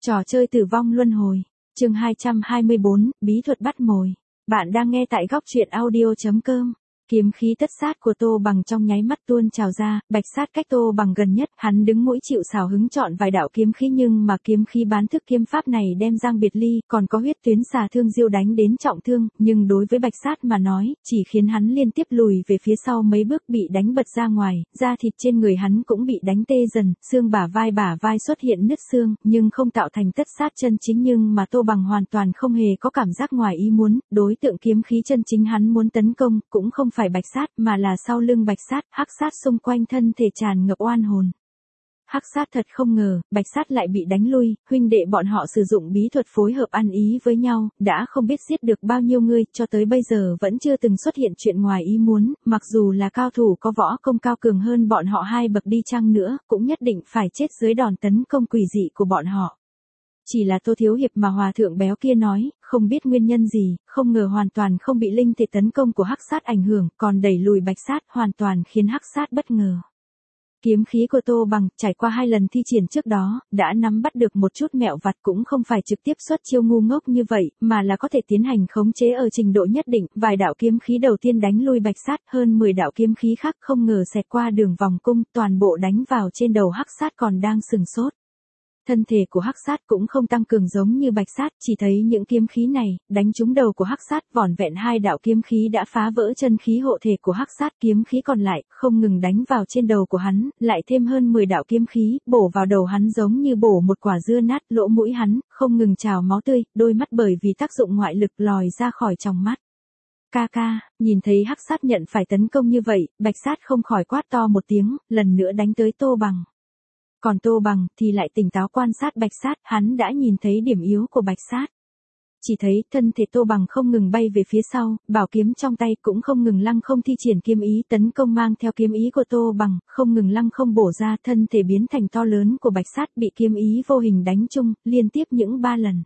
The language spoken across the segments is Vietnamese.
Trò chơi tử vong luân hồi. Chương 224, bí thuật bắt mồi. Bạn đang nghe tại góc truyện audio.com. Kiếm khí tất sát của Tô Bằng trong nháy mắt tuôn trào ra, Bạch Sát cách Tô Bằng gần nhất, hắn đứng mũi chịu sào hứng chọn vài đạo kiếm khí, nhưng mà kiếm khí bán thức kiếm pháp này đem Giang Biệt Ly, còn có huyết tuyến xà thương diêu đánh đến trọng thương, nhưng đối với Bạch Sát mà nói, chỉ khiến hắn liên tiếp lùi về phía sau mấy bước, bị đánh bật ra ngoài, da thịt trên người hắn cũng bị đánh tê dần, xương bả vai xuất hiện nứt xương, nhưng không tạo thành tất sát chân chính. Nhưng mà Tô Bằng hoàn toàn không hề có cảm giác ngoài ý muốn, đối tượng kiếm khí chân chính hắn muốn tấn công cũng không phải Bạch Sát, mà là sau lưng Bạch Sát, Hắc Sát xung quanh thân thể tràn ngập oan hồn. Hắc Sát thật không ngờ, Bạch Sát lại bị đánh lui, huynh đệ bọn họ sử dụng bí thuật phối hợp ăn ý với nhau, đã không biết giết được bao nhiêu người, cho tới bây giờ vẫn chưa từng xuất hiện chuyện ngoài ý muốn, mặc dù là cao thủ có võ công cao cường hơn bọn họ hai bậc đi chăng nữa, cũng nhất định phải chết dưới đòn tấn công quỷ dị của bọn họ. Chỉ là Tô Thiếu Hiệp mà hòa thượng béo kia nói, không biết nguyên nhân gì, không ngờ hoàn toàn không bị linh thể tấn công của Hắc Sát ảnh hưởng, còn đẩy lùi Bạch Sát, hoàn toàn khiến Hắc Sát bất ngờ. Kiếm khí của Tô Bằng, trải qua 2 lần thi triển trước đó, đã nắm bắt được một chút mẹo vặt, cũng không phải trực tiếp xuất chiêu ngu ngốc như vậy, mà là có thể tiến hành khống chế ở trình độ nhất định. Vài đạo kiếm khí đầu tiên đánh lui Bạch Sát, hơn 10 đạo kiếm khí khác không ngờ xẹt qua đường vòng cung, toàn bộ đánh vào trên đầu Hắc Sát còn đang sừng sốt. Thân thể của Hắc Sát cũng không tăng cường giống như Bạch Sát, chỉ thấy những kiếm khí này, đánh trúng đầu của Hắc Sát, vỏn vẹn 2 đạo kiếm khí đã phá vỡ chân khí hộ thể của Hắc Sát, kiếm khí còn lại, không ngừng đánh vào trên đầu của hắn, lại thêm hơn 10 đạo kiếm khí, bổ vào đầu hắn giống như bổ một quả dưa nát, lỗ mũi hắn, không ngừng trào máu tươi, đôi mắt bởi vì tác dụng ngoại lực lòi ra khỏi tròng mắt. Ca, nhìn thấy Hắc Sát nhận phải tấn công như vậy, Bạch Sát không khỏi quát to một tiếng, lần nữa đánh tới Tô Bằng. Còn Tô Bằng thì lại tỉnh táo quan sát Bạch Sát, hắn đã nhìn thấy điểm yếu của Bạch Sát. Chỉ thấy thân thể Tô Bằng không ngừng bay về phía sau, bảo kiếm trong tay cũng không ngừng lăng không thi triển kiếm ý tấn công mang theo kiếm ý của Tô Bằng, không ngừng lăng không bổ ra, thân thể biến thành to lớn của Bạch Sát bị kiếm ý vô hình đánh trúng, liên tiếp những 3 lần.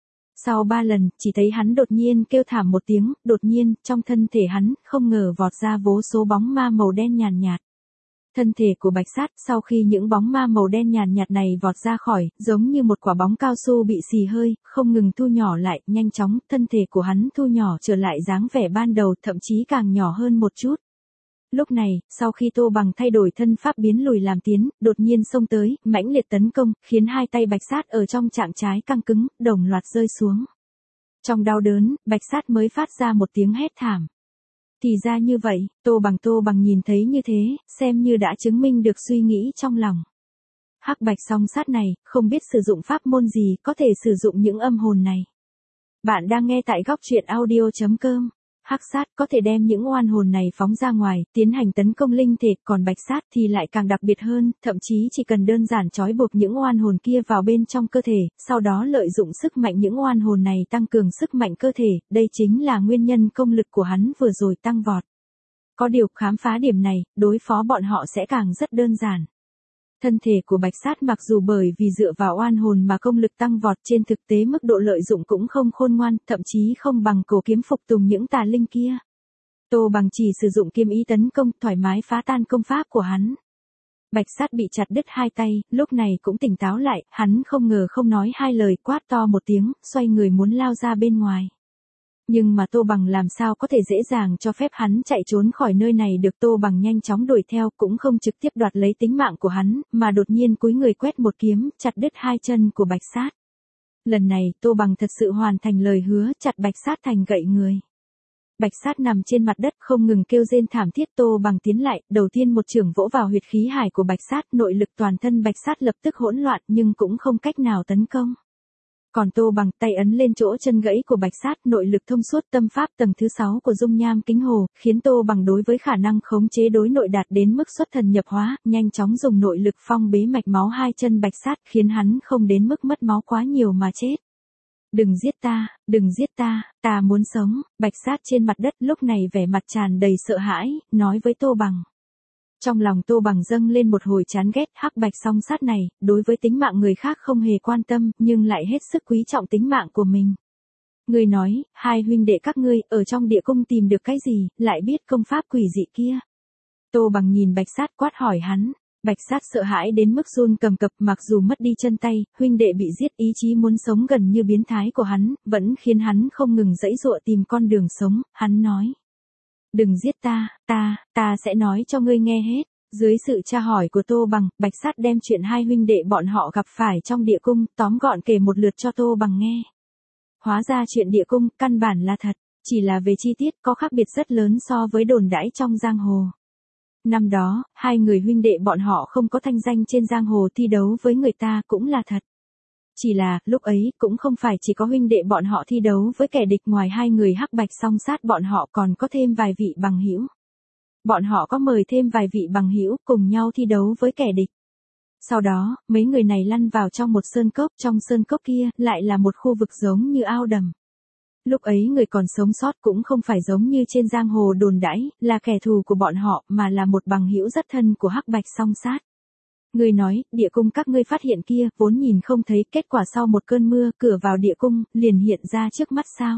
Sau 3 lần, chỉ thấy hắn đột nhiên kêu thảm một tiếng, đột nhiên, trong thân thể hắn, không ngờ vọt ra vô số bóng ma màu đen nhàn nhạt. Thân thể của Bạch Sát, sau khi những bóng ma màu đen nhàn nhạt này vọt ra khỏi, giống như một quả bóng cao su bị xì hơi, không ngừng thu nhỏ lại, nhanh chóng, thân thể của hắn thu nhỏ trở lại dáng vẻ ban đầu, thậm chí càng nhỏ hơn một chút. Lúc này, sau khi Tô Bằng thay đổi thân pháp biến lùi làm tiến, đột nhiên xông tới, mãnh liệt tấn công, khiến 2 tay Bạch Sát ở trong trạng trái căng cứng, đồng loạt rơi xuống. Trong đau đớn, Bạch Sát mới phát ra một tiếng hét thảm. Thì ra như vậy, Tô Bằng nhìn thấy như thế, xem như đã chứng minh được suy nghĩ trong lòng. Hắc Bạch song sát này, không biết sử dụng pháp môn gì, có thể sử dụng những âm hồn này. Bạn đang nghe tại góc truyện audio.com. Hắc Sát có thể đem những oan hồn này phóng ra ngoài, tiến hành tấn công linh thể, còn Bạch Sát thì lại càng đặc biệt hơn, thậm chí chỉ cần đơn giản trói buộc những oan hồn kia vào bên trong cơ thể, sau đó lợi dụng sức mạnh những oan hồn này tăng cường sức mạnh cơ thể, đây chính là nguyên nhân công lực của hắn vừa rồi tăng vọt. Có điều khám phá điểm này, đối phó bọn họ sẽ càng rất đơn giản. Thân thể của Bạch Sát mặc dù bởi vì dựa vào oan hồn mà công lực tăng vọt, trên thực tế mức độ lợi dụng cũng không khôn ngoan, thậm chí không bằng cổ kiếm phục tùng những tà linh kia. Tô Bằng chỉ sử dụng kiếm ý tấn công, thoải mái phá tan công pháp của hắn. Bạch Sát bị chặt đứt 2 tay, lúc này cũng tỉnh táo lại, hắn không ngờ không nói 2 lời, quát to một tiếng, xoay người muốn lao ra bên ngoài. Nhưng mà Tô Bằng làm sao có thể dễ dàng cho phép hắn chạy trốn khỏi nơi này được. Tô Bằng nhanh chóng đuổi theo, cũng không trực tiếp đoạt lấy tính mạng của hắn, mà đột nhiên cúi người quét một kiếm, chặt đứt 2 chân của Bạch Sát. Lần này, Tô Bằng thật sự hoàn thành lời hứa, chặt Bạch Sát thành gậy người. Bạch Sát nằm trên mặt đất không ngừng kêu rên thảm thiết. Tô Bằng tiến lại, đầu tiên một chưởng vỗ vào huyệt khí hải của Bạch Sát, nội lực toàn thân Bạch Sát lập tức hỗn loạn, nhưng cũng không cách nào tấn công. Còn Tô Bằng tay ấn lên chỗ chân gãy của Bạch Sát, nội lực thông suốt, tâm pháp tầng thứ 6 của dung nham kính hồ, khiến Tô Bằng đối với khả năng khống chế đối nội đạt đến mức xuất thần nhập hóa, nhanh chóng dùng nội lực phong bế mạch máu 2 chân Bạch Sát, khiến hắn không đến mức mất máu quá nhiều mà chết. Đừng giết ta, ta muốn sống. Bạch Sát trên mặt đất lúc này vẻ mặt tràn đầy sợ hãi, nói với Tô Bằng. Trong lòng Tô Bằng dâng lên một hồi chán ghét. Hắc Bạch song sát này, đối với tính mạng người khác không hề quan tâm, nhưng lại hết sức quý trọng tính mạng của mình. Ngươi nói, 2 huynh đệ các ngươi, ở trong địa cung tìm được cái gì, lại biết công pháp quỷ dị kia. Tô Bằng nhìn Bạch Sát quát hỏi hắn. Bạch Sát sợ hãi đến mức run cầm cập, mặc dù mất đi chân tay, huynh đệ bị giết, ý chí muốn sống gần như biến thái của hắn, vẫn khiến hắn không ngừng giãy giụa tìm con đường sống, hắn nói. Đừng giết ta sẽ nói cho ngươi nghe hết. Dưới sự tra hỏi của Tô Bằng, Bạch Sát đem chuyện hai huynh đệ bọn họ gặp phải trong địa cung, tóm gọn kể một lượt cho Tô Bằng nghe. Hóa ra chuyện địa cung, căn bản là thật, chỉ là về chi tiết có khác biệt rất lớn so với đồn đãi trong giang hồ. Năm đó, hai người huynh đệ bọn họ không có thanh danh trên giang hồ, thi đấu với người ta cũng là thật. Chỉ là, lúc ấy, cũng không phải chỉ có huynh đệ bọn họ thi đấu với kẻ địch, ngoài hai người Hắc Bạch Song Sát bọn họ còn có thêm vài vị bằng hữu. Bọn họ có mời thêm vài vị bằng hữu cùng nhau thi đấu với kẻ địch. Sau đó, mấy người này lăn vào trong một sơn cốc, trong sơn cốc kia lại là một khu vực giống như ao đầm. Lúc ấy người còn sống sót cũng không phải giống như trên giang hồ đồn đãi, là kẻ thù của bọn họ, mà là một bằng hữu rất thân của Hắc Bạch Song Sát. Người nói, địa cung các ngươi phát hiện kia, vốn nhìn không thấy, kết quả sau một cơn mưa, cửa vào địa cung, liền hiện ra trước mắt sao.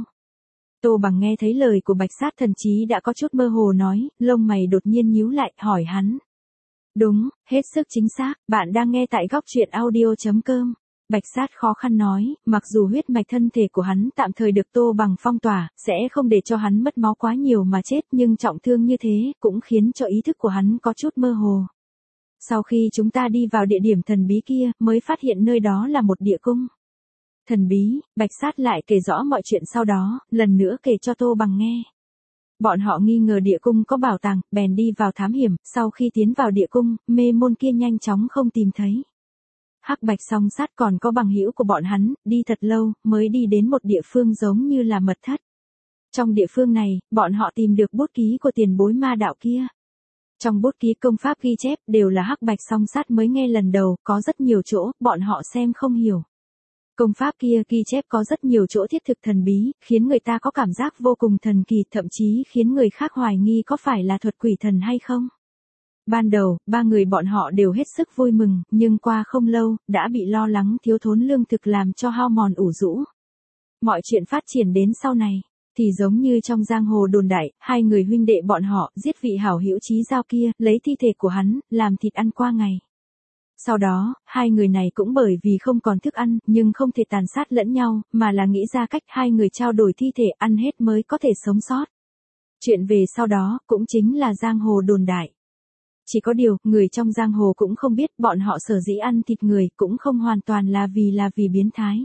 Tô Bằng nghe thấy lời của Bạch Sát thần chí đã có chút mơ hồ nói, lông mày đột nhiên nhíu lại, hỏi hắn. Đúng, hết sức chính xác, bạn đang nghe tại góc truyện audio.com. Bạch Sát khó khăn nói, mặc dù huyết mạch thân thể của hắn tạm thời được Tô Bằng phong tỏa, sẽ không để cho hắn mất máu quá nhiều mà chết, nhưng trọng thương như thế, cũng khiến cho ý thức của hắn có chút mơ hồ. Sau khi chúng ta đi vào địa điểm thần bí kia, mới phát hiện nơi đó là một địa cung. Thần bí, Bạch Sát lại kể rõ mọi chuyện sau đó, lần nữa kể cho Tô Bằng nghe. Bọn họ nghi ngờ địa cung có bảo tàng, bèn đi vào thám hiểm, sau khi tiến vào địa cung, mê môn kia nhanh chóng không tìm thấy. Hắc Bạch Song Sát còn có bằng hữu của bọn hắn, đi thật lâu, mới đi đến một địa phương giống như là mật thất. Trong địa phương này, bọn họ tìm được bút ký của tiền bối ma đạo kia. Trong bút ký công pháp ghi chép đều là Hắc Bạch Song Sát mới nghe lần đầu, có rất nhiều chỗ, bọn họ xem không hiểu. Công pháp kia ghi chép có rất nhiều chỗ thiết thực thần bí, khiến người ta có cảm giác vô cùng thần kỳ, thậm chí khiến người khác hoài nghi có phải là thuật quỷ thần hay không. Ban đầu, ba người bọn họ đều hết sức vui mừng, nhưng qua không lâu, đã bị lo lắng thiếu thốn lương thực làm cho hao mòn ủ rũ. Mọi chuyện phát triển đến sau này, thì giống như trong giang hồ đồn đại, hai người huynh đệ bọn họ giết vị hảo hữu Chí Giao kia, lấy thi thể của hắn, làm thịt ăn qua ngày. Sau đó, hai người này cũng bởi vì không còn thức ăn, nhưng không thể tàn sát lẫn nhau, mà là nghĩ ra cách hai người trao đổi thi thể ăn hết mới có thể sống sót. Chuyện về sau đó, cũng chính là giang hồ đồn đại. Chỉ có điều, người trong giang hồ cũng không biết bọn họ sở dĩ ăn thịt người cũng không hoàn toàn là vì biến thái.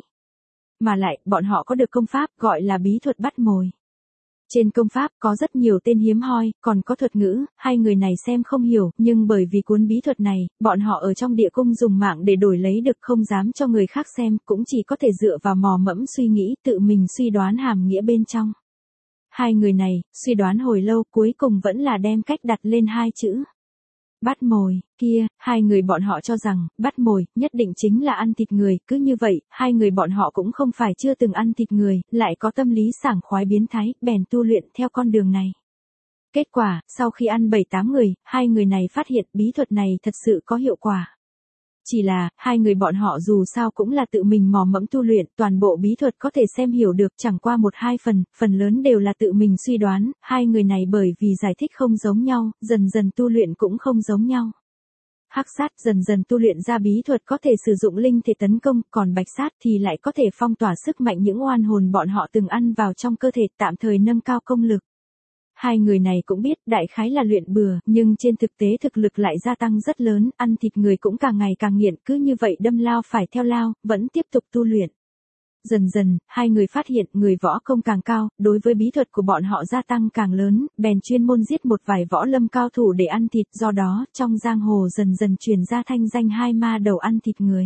Mà lại, bọn họ có được công pháp gọi là bí thuật bắt mồi. Trên công pháp có rất nhiều tên hiếm hoi, còn có thuật ngữ, hai người này xem không hiểu, nhưng bởi vì cuốn bí thuật này, bọn họ ở trong địa cung dùng mạng để đổi lấy được, không dám cho người khác xem, cũng chỉ có thể dựa vào mò mẫm suy nghĩ, tự mình suy đoán hàm nghĩa bên trong. Hai người này, suy đoán hồi lâu, cuối cùng vẫn là đem cách đặt lên hai chữ. Bắt mồi, kia, hai người bọn họ cho rằng, bắt mồi, nhất định chính là ăn thịt người, cứ như vậy, hai người bọn họ cũng không phải chưa từng ăn thịt người, lại có tâm lý sảng khoái biến thái, bèn tu luyện theo con đường này. Kết quả, sau khi ăn 7-8 người, hai người này phát hiện bí thuật này thật sự có hiệu quả. Chỉ là, hai người bọn họ dù sao cũng là tự mình mò mẫm tu luyện, toàn bộ bí thuật có thể xem hiểu được chẳng qua 1-2 phần lớn đều là tự mình suy đoán, hai người này bởi vì giải thích không giống nhau, dần dần tu luyện cũng không giống nhau. Hắc Sát dần dần tu luyện ra bí thuật có thể sử dụng linh thể tấn công, còn Bạch Sát thì lại có thể phong tỏa sức mạnh những oan hồn bọn họ từng ăn vào trong cơ thể, tạm thời nâng cao công lực. Hai người này cũng biết đại khái là luyện bừa, nhưng trên thực tế thực lực lại gia tăng rất lớn, ăn thịt người cũng càng ngày càng nghiện, cứ như vậy đâm lao phải theo lao, vẫn tiếp tục tu luyện. Dần dần, hai người phát hiện người võ công càng cao, đối với bí thuật của bọn họ gia tăng càng lớn, bèn chuyên môn giết một vài võ lâm cao thủ để ăn thịt, do đó, trong giang hồ dần dần truyền ra thanh danh hai ma đầu ăn thịt người.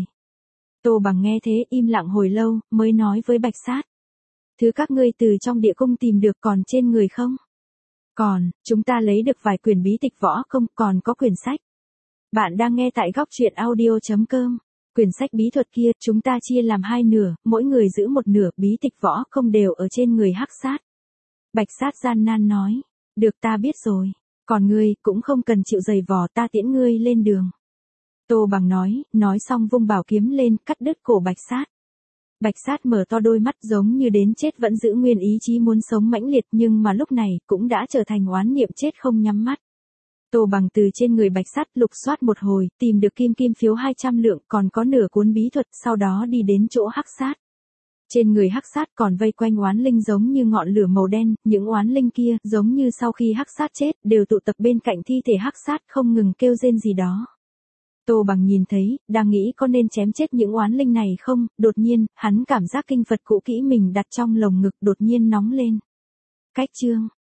Tô Bằng nghe thế im lặng hồi lâu, mới nói với Bạch Sát. Thứ các ngươi từ trong địa cung tìm được còn trên người không? Còn, chúng ta lấy được vài quyển bí tịch võ công, còn có quyển sách. Bạn đang nghe tại góc truyện audio.com. Quyển sách bí thuật kia, chúng ta chia làm 2 nửa, mỗi người giữ một nửa, bí tịch võ công đều ở trên người Hắc Sát. Bạch Sát gian nan nói, được ta biết rồi, còn ngươi, cũng không cần chịu giày vò, ta tiễn ngươi lên đường. Tô Bằng nói xong vung bảo kiếm lên, cắt đứt cổ Bạch Sát. Bạch Sát mở to đôi mắt giống như đến chết vẫn giữ nguyên ý chí muốn sống mãnh liệt, nhưng mà lúc này, cũng đã trở thành oán niệm chết không nhắm mắt. Tô Bằng từ trên người Bạch Sát lục soát một hồi, tìm được kim phiếu 200 lượng, còn có nửa cuốn bí thuật, sau đó đi đến chỗ Hắc Sát. Trên người Hắc Sát còn vây quanh oán linh giống như ngọn lửa màu đen, những oán linh kia, giống như sau khi Hắc Sát chết, đều tụ tập bên cạnh thi thể Hắc Sát không ngừng kêu rên gì đó. Tô Bằng nhìn thấy, đang nghĩ có nên chém chết những oán linh này không, đột nhiên, hắn cảm giác kinh Phật cũ kỹ mình đặt trong lồng ngực đột nhiên nóng lên. Cách chương